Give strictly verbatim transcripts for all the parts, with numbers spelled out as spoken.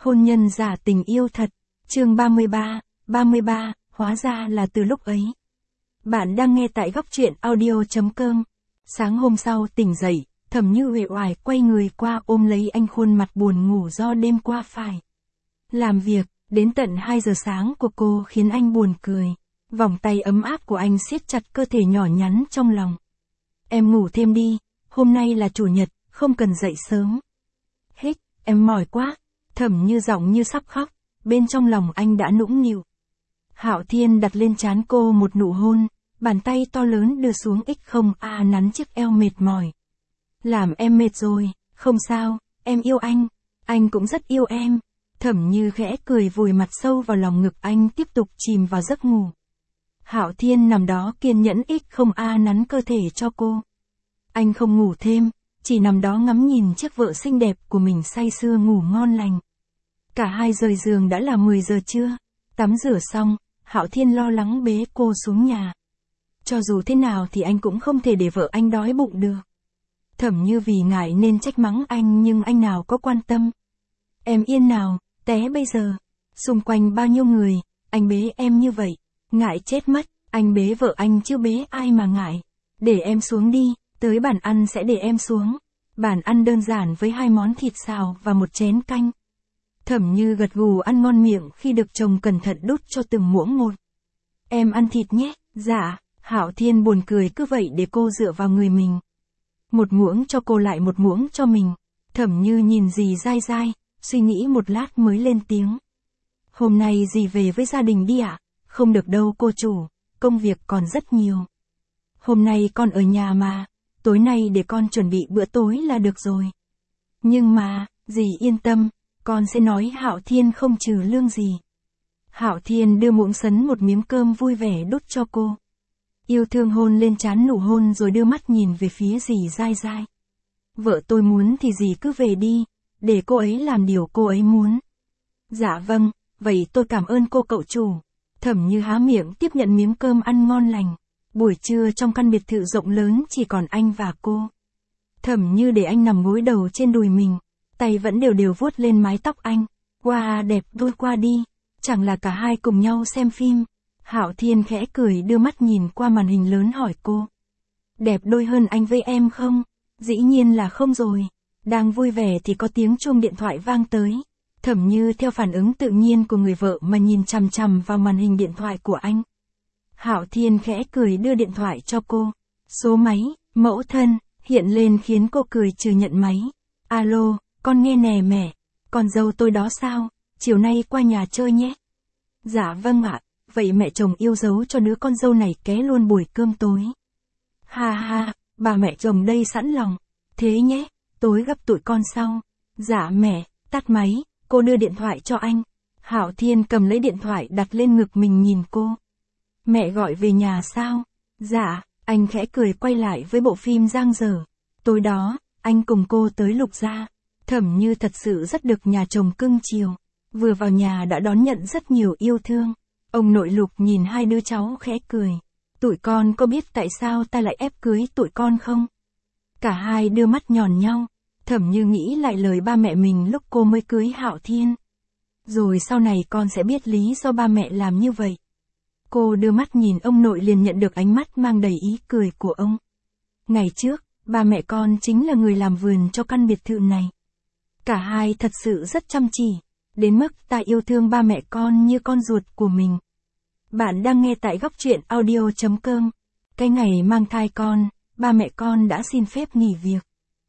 Hôn nhân giả tình yêu thật, chương ba mươi ba, ba mươi ba, hóa ra là từ lúc ấy. Bạn đang nghe tại góc truyện audio chấm com. Sáng hôm sau tỉnh dậy, Thẩm Như uể oải quay người qua ôm lấy anh, khuôn mặt buồn ngủ do đêm qua phải làm việc, đến tận hai giờ sáng của cô khiến anh buồn cười. Vòng tay ấm áp của anh siết chặt cơ thể nhỏ nhắn trong lòng. Em ngủ thêm đi, hôm nay là chủ nhật, không cần dậy sớm. Hích, em mỏi quá. Thẩm Như giọng như sắp khóc, bên trong lòng anh đã nũng nịu. Hạo Thiên đặt lên trán cô một nụ hôn, bàn tay to lớn đưa xuống ích không a nắn chiếc eo mệt mỏi. Làm em mệt rồi, không sao, em yêu anh, anh cũng rất yêu em. Thẩm Như khẽ cười vùi mặt sâu vào lòng ngực anh, tiếp tục chìm vào giấc ngủ. Hạo Thiên nằm đó kiên nhẫn ích không a nắn cơ thể cho cô. Anh không ngủ thêm, chỉ nằm đó ngắm nhìn chiếc vợ xinh đẹp của mình say sưa ngủ ngon lành. Cả hai rời giường đã là mười giờ trưa, tắm rửa xong, Hạo Thiên lo lắng bế cô xuống nhà. Cho dù thế nào thì anh cũng không thể để vợ anh đói bụng được. Thẩm Như vì ngại nên trách mắng anh nhưng anh nào có quan tâm. Em yên nào, té bây giờ. Xung quanh bao nhiêu người, anh bế em như vậy, ngại chết mất, anh bế vợ anh chứ bế ai mà ngại. Để em xuống đi, tới bàn ăn sẽ để em xuống. Bàn ăn đơn giản với hai món thịt xào và một chén canh. Thẩm Như gật gù ăn ngon miệng khi được chồng cẩn thận đút cho từng muỗng một. Em ăn thịt nhé, dạ. Hạo Thiên buồn cười cứ vậy để cô dựa vào người mình. Một muỗng cho cô lại một muỗng cho mình. Thẩm Như nhìn dì dai dai, suy nghĩ một lát mới lên tiếng. Hôm nay dì về với gia đình đi ạ? Không được đâu cô chủ, công việc còn rất nhiều. Hôm nay con ở nhà mà, tối nay để con chuẩn bị bữa tối là được rồi. Nhưng mà, dì yên tâm, con sẽ nói Hạo Thiên không trừ lương gì. Hạo Thiên đưa muỗng sấn một miếng cơm vui vẻ đút cho cô. Yêu thương hôn lên trán nụ hôn rồi đưa mắt nhìn về phía dì dai dai. Vợ tôi muốn thì dì cứ về đi, để cô ấy làm điều cô ấy muốn. Dạ vâng, vậy tôi cảm ơn cô cậu chủ. Thẩm Như há miệng tiếp nhận miếng cơm ăn ngon lành. Buổi trưa trong căn biệt thự rộng lớn chỉ còn anh và cô. Thẩm Như để anh nằm gối đầu trên đùi mình, tay vẫn đều đều vuốt lên mái tóc anh. Wow, đẹp đôi qua đi, chẳng là cả hai cùng nhau xem phim. Hạo Thiên khẽ cười đưa mắt nhìn qua màn hình lớn hỏi cô. Đẹp đôi hơn anh với em không? Dĩ nhiên là không rồi. Đang vui vẻ thì có tiếng chuông điện thoại vang tới. Thẩm Như theo phản ứng tự nhiên của người vợ mà nhìn chằm chằm vào màn hình điện thoại của anh. Hạo Thiên khẽ cười đưa điện thoại cho cô. Số máy, mẫu thân, hiện lên khiến cô cười trừ nhận máy. Alo, con nghe nè mẹ, con dâu tôi đó sao, chiều nay qua nhà chơi nhé. Dạ vâng ạ, vậy mẹ chồng yêu dấu cho đứa con dâu này ké luôn buổi cơm tối. Ha ha, bà mẹ chồng đây sẵn lòng, thế nhé, tối gặp tụi con sau. Dạ mẹ, tắt máy, cô đưa điện thoại cho anh. Hạo Thiên cầm lấy điện thoại đặt lên ngực mình nhìn cô. Mẹ gọi về nhà sao? Dạ, anh khẽ cười quay lại với bộ phim giang dở. Tối đó, anh cùng cô tới Lục gia. Thẩm Như thật sự rất được nhà chồng cưng chiều. Vừa vào nhà đã đón nhận rất nhiều yêu thương. Ông nội Lục nhìn hai đứa cháu khẽ cười. Tụi con có biết tại sao ta lại ép cưới tụi con không? Cả hai đưa mắt nhòn nhau. Thẩm Như nghĩ lại lời ba mẹ mình lúc cô mới cưới Hạo Thiên. Rồi sau này con sẽ biết lý do ba mẹ làm như vậy. Cô đưa mắt nhìn ông nội liền nhận được ánh mắt mang đầy ý cười của ông. Ngày trước, ba mẹ con chính là người làm vườn cho căn biệt thự này. Cả hai thật sự rất chăm chỉ, đến mức ta yêu thương ba mẹ con như con ruột của mình. Bạn đang nghe tại góc truyện audio chấm com. Cái ngày mang thai con, ba mẹ con đã xin phép nghỉ việc.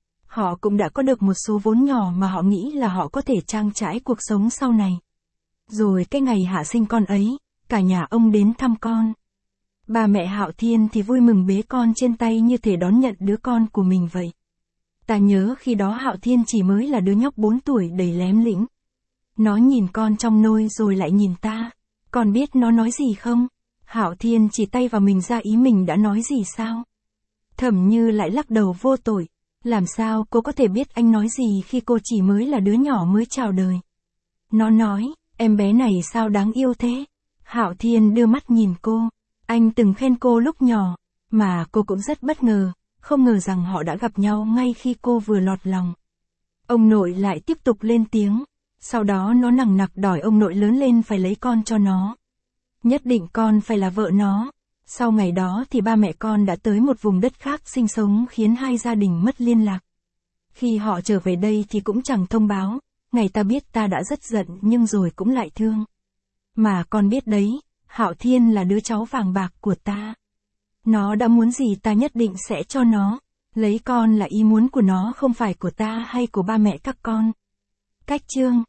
Họ cũng đã có được một số vốn nhỏ mà họ nghĩ là họ có thể trang trải cuộc sống sau này. Rồi cái ngày hạ sinh con ấy, cả nhà ông đến thăm con. Ba mẹ Hạo Thiên thì vui mừng bế con trên tay như thể đón nhận đứa con của mình vậy. Ta nhớ khi đó Hạo Thiên chỉ mới là đứa nhóc bốn tuổi đầy lém lĩnh. Nó nhìn con trong nôi rồi lại nhìn ta. Con biết nó nói gì không? Hạo Thiên chỉ tay vào mình ra ý mình đã nói gì sao? Thẩm Như lại lắc đầu vô tội. Làm sao cô có thể biết anh nói gì khi cô chỉ mới là đứa nhỏ mới chào đời? Nó nói, em bé này sao đáng yêu thế? Hạo Thiên đưa mắt nhìn cô. Anh từng khen cô lúc nhỏ, mà cô cũng rất bất ngờ, không ngờ rằng họ đã gặp nhau ngay khi cô vừa lọt lòng. Ông nội lại tiếp tục lên tiếng. Sau đó nó nằng nặc đòi ông nội lớn lên phải lấy con cho nó. Nhất định con phải là vợ nó. Sau ngày đó thì ba mẹ con đã tới một vùng đất khác sinh sống khiến hai gia đình mất liên lạc. Khi họ trở về đây thì cũng chẳng thông báo, ngày ta biết ta đã rất giận nhưng rồi cũng lại thương. Mà con biết đấy, Hạo Thiên là đứa cháu vàng bạc của ta. Nó đã muốn gì ta nhất định sẽ cho nó. Lấy con là ý muốn của nó không phải của ta hay của ba mẹ các con. Cách chương